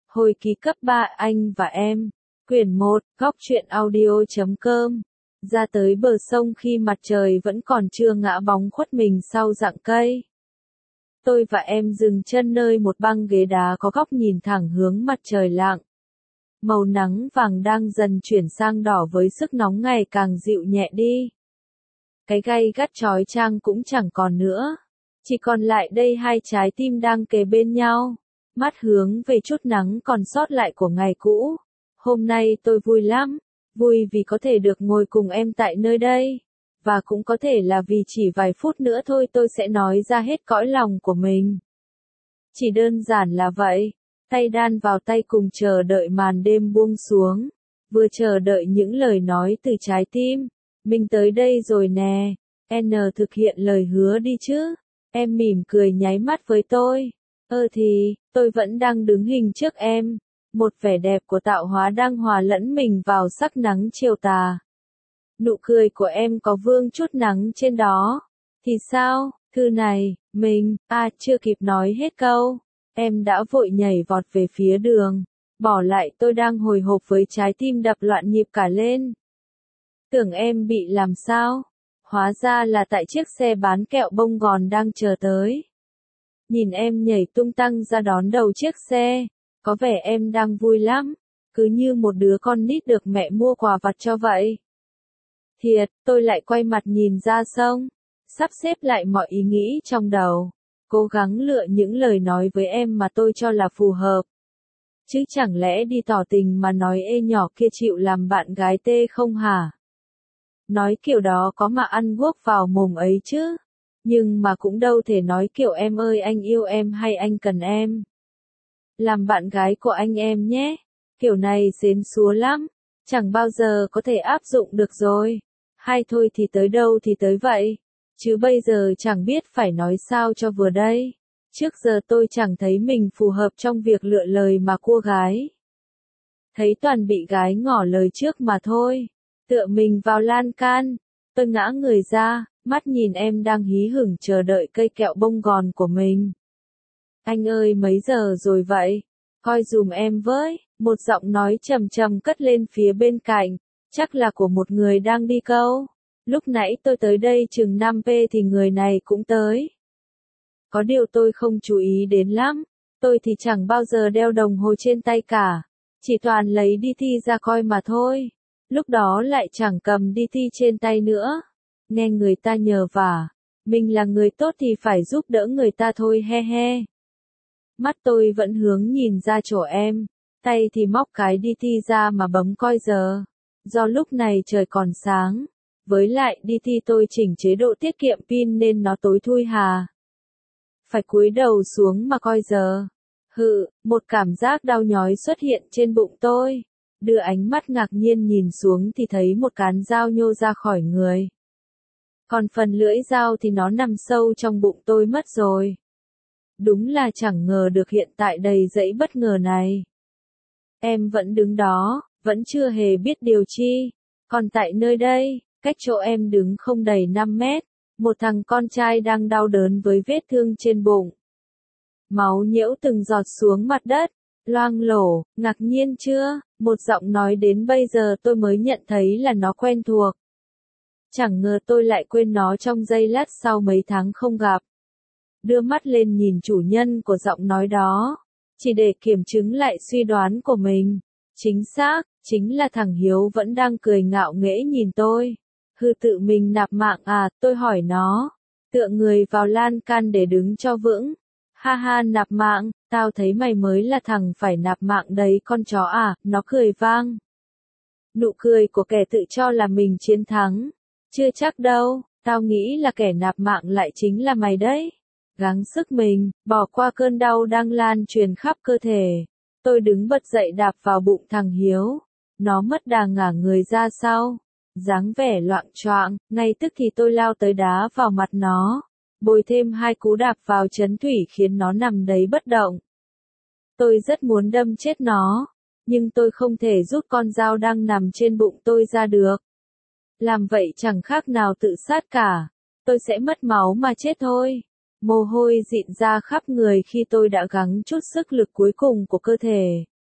Hồi ký cấp 3 Anh và Em, quyển 1, góc truyện audio.com. Ra tới bờ sông khi mặt trời vẫn còn chưa ngã bóng khuất mình sau rặng cây. Tôi và em dừng chân nơi một băng ghế đá có góc nhìn thẳng hướng mặt trời lặn. Màu nắng vàng đang dần chuyển sang đỏ với sức nóng ngày càng dịu nhẹ đi. Cái gay gắt chói chang cũng chẳng còn nữa. Chỉ còn lại đây hai trái tim đang kề bên nhau. Mắt hướng về chút nắng còn sót lại của ngày cũ. Hôm nay tôi vui lắm. Vui vì có thể được ngồi cùng em tại nơi đây. Và cũng có thể là vì chỉ vài phút nữa thôi tôi sẽ nói ra hết cõi lòng của mình. Chỉ đơn giản là vậy. Tay đan vào tay cùng chờ đợi màn đêm buông xuống. Vừa chờ đợi những lời nói từ trái tim. Mình tới đây rồi nè. N thực hiện lời hứa đi chứ. Em mỉm cười nháy mắt với tôi. Thì, tôi vẫn đang đứng hình trước em. Một vẻ đẹp của tạo hóa đang hòa lẫn mình vào sắc nắng chiều tà. Nụ cười của em có vương chút nắng trên đó. Thì sao, thư này, mình, chưa kịp nói hết câu. Em đã vội nhảy vọt về phía đường. Bỏ lại tôi đang hồi hộp với trái tim đập loạn nhịp cả lên. Tưởng em bị làm sao? Hóa ra là tại chiếc xe bán kẹo bông gòn đang chờ tới. Nhìn em nhảy tung tăng ra đón đầu chiếc xe. Có vẻ em đang vui lắm. Cứ như một đứa con nít được mẹ mua quà vặt cho vậy. Thiệt, tôi lại quay mặt nhìn ra sông. Sắp xếp lại mọi ý nghĩ trong đầu. Cố gắng lựa những lời nói với em mà tôi cho là phù hợp. Chứ chẳng lẽ đi tỏ tình mà nói ê nhỏ kia chịu làm bạn gái tê không hả? Nói kiểu đó có mà ăn guốc vào mồm ấy chứ. Nhưng mà cũng đâu thể nói kiểu em ơi anh yêu em hay anh cần em. Làm bạn gái của anh em nhé. Kiểu này xến xúa lắm. Chẳng bao giờ có thể áp dụng được rồi. Hay thôi thì tới đâu thì tới vậy. Chứ bây giờ chẳng biết phải nói sao cho vừa đây. Trước giờ tôi chẳng thấy mình phù hợp trong việc lựa lời mà cua gái. Thấy toàn bị gái ngỏ lời trước mà thôi. Tựa mình vào lan can. Tôi ngã người ra, mắt nhìn em đang hí hửng chờ đợi cây kẹo bông gòn của mình. Anh ơi mấy giờ rồi vậy? Coi dùm em với. Một giọng nói trầm trầm cất lên phía bên cạnh. Chắc là của một người đang đi câu. Lúc nãy tôi tới đây chừng 5p thì người này cũng tới. Có điều tôi không chú ý đến lắm. Tôi thì chẳng bao giờ đeo đồng hồ trên tay cả. Chỉ toàn lấy đi thi ra coi mà thôi. Lúc đó lại chẳng cầm đi thi trên tay nữa. Nghe người ta nhờ vả. Mình là người tốt thì phải giúp đỡ người ta thôi he he. Mắt tôi vẫn hướng nhìn ra chỗ em. Tay thì móc cái đi thi ra mà bấm coi giờ. Do lúc này trời còn sáng. Với lại đi thi tôi chỉnh chế độ tiết kiệm pin nên nó tối thui hà. Phải cúi đầu xuống mà coi giờ. Một cảm giác đau nhói xuất hiện trên bụng tôi. Đưa ánh mắt ngạc nhiên nhìn xuống thì thấy một cán dao nhô ra khỏi người. Còn phần lưỡi dao thì nó nằm sâu trong bụng tôi mất rồi. Đúng là chẳng ngờ được hiện tại đầy dẫy bất ngờ này. Em vẫn đứng đó, vẫn chưa hề biết điều chi. Còn tại nơi đây, cách chỗ em đứng không đầy 5 mét, một thằng con trai đang đau đớn với vết thương trên bụng. Máu nhiễu từng giọt xuống mặt đất, loang lổ, ngạc nhiên chưa? Một giọng nói đến bây giờ tôi mới nhận thấy là nó quen thuộc. Chẳng ngờ tôi lại quên nó trong giây lát sau mấy tháng không gặp. Đưa mắt lên nhìn chủ nhân của giọng nói đó, chỉ để kiểm chứng lại suy đoán của mình. Chính xác, chính là thằng Hiếu vẫn đang cười ngạo nghễ nhìn tôi. Tự mình nạp mạng à, tôi hỏi nó. Tựa người vào lan can để đứng cho vững. Ha ha nạp mạng, tao thấy mày mới là thằng phải nạp mạng đấy con chó à, nó cười vang. Nụ cười của kẻ tự cho là mình chiến thắng. Chưa chắc đâu, tao nghĩ là kẻ nạp mạng lại chính là mày đấy. Gắng sức mình, bỏ qua cơn đau đang lan truyền khắp cơ thể. Tôi đứng bật dậy đạp vào bụng thằng Hiếu. Nó mất đà ngả người ra sau. Dáng vẻ loạng choạng, ngay tức thì tôi lao tới đá vào mặt nó. Bồi thêm 2 cú đạp vào trấn thủy khiến nó nằm đấy bất động. Tôi rất muốn đâm chết nó. Nhưng tôi không thể rút con dao đang nằm trên bụng tôi ra được. Làm vậy chẳng khác nào tự sát cả. Tôi sẽ mất máu mà chết thôi. Mồ hôi dịn ra khắp người khi tôi đã gắng chút sức lực cuối cùng của cơ thể.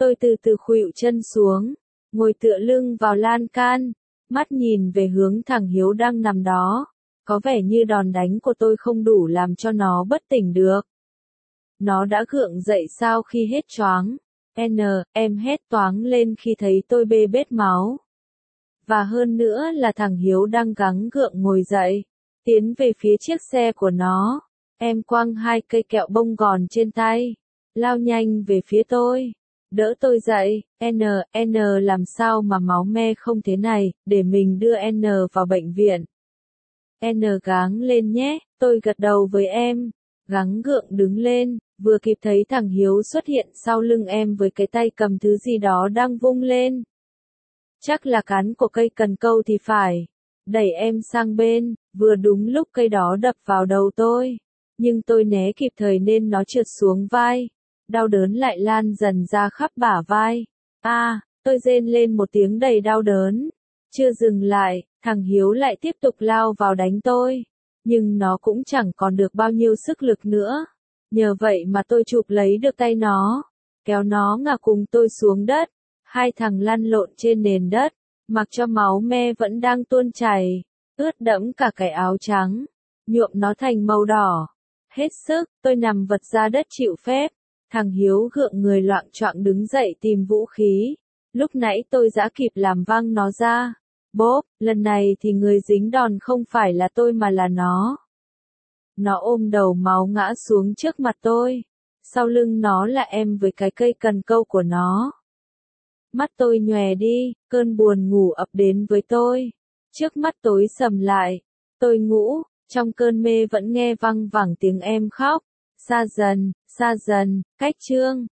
Tôi từ từ khuỵu chân xuống, ngồi tựa lưng vào lan can, mắt nhìn về hướng thằng Hiếu đang nằm đó. Có vẻ như đòn đánh của tôi không đủ làm cho nó bất tỉnh được. Nó đã gượng dậy sau khi hết choáng. Em hét toáng lên khi thấy tôi bê bết máu. Và hơn nữa là thằng Hiếu đang gắng gượng ngồi dậy, tiến về phía chiếc xe của nó. Em quăng 2 cây kẹo bông gòn trên tay, lao nhanh về phía tôi, đỡ tôi dậy. Làm sao mà máu me không thế này, để mình đưa N vào bệnh viện. Gắng lên nhé, tôi gật đầu với em, gắng gượng đứng lên, vừa kịp thấy thằng Hiếu xuất hiện sau lưng em với cái tay cầm thứ gì đó đang vung lên. Chắc là cán của cây cần câu thì phải. Đẩy em sang bên, vừa đúng lúc cây đó đập vào đầu tôi. Nhưng tôi né kịp thời nên nó trượt xuống vai. Đau đớn lại lan dần ra khắp bả vai. Tôi rên lên một tiếng đầy đau đớn. Chưa dừng lại, thằng Hiếu lại tiếp tục lao vào đánh tôi. Nhưng nó cũng chẳng còn được bao nhiêu sức lực nữa. Nhờ vậy mà tôi chụp lấy được tay nó, kéo nó ngã cùng tôi xuống đất. Hai thằng lăn lộn trên nền đất, mặc cho máu me vẫn đang tuôn chảy, ướt đẫm cả cái áo trắng, nhuộm nó thành màu đỏ. Hết sức, tôi nằm vật ra đất chịu phép. Thằng Hiếu gượng người loạng choạng đứng dậy tìm vũ khí. Lúc nãy tôi đã kịp làm văng nó ra. Bốp, lần này thì người dính đòn không phải là tôi mà là nó. Nó ôm đầu máu ngã xuống trước mặt tôi. Sau lưng nó là em với cái cây cần câu của nó. Mắt tôi nhòe đi, cơn buồn ngủ ập đến với tôi. Trước mắt tối sầm lại. Tôi ngủ, trong cơn mê vẫn nghe văng vẳng tiếng em khóc. Xa dần, cách Trương.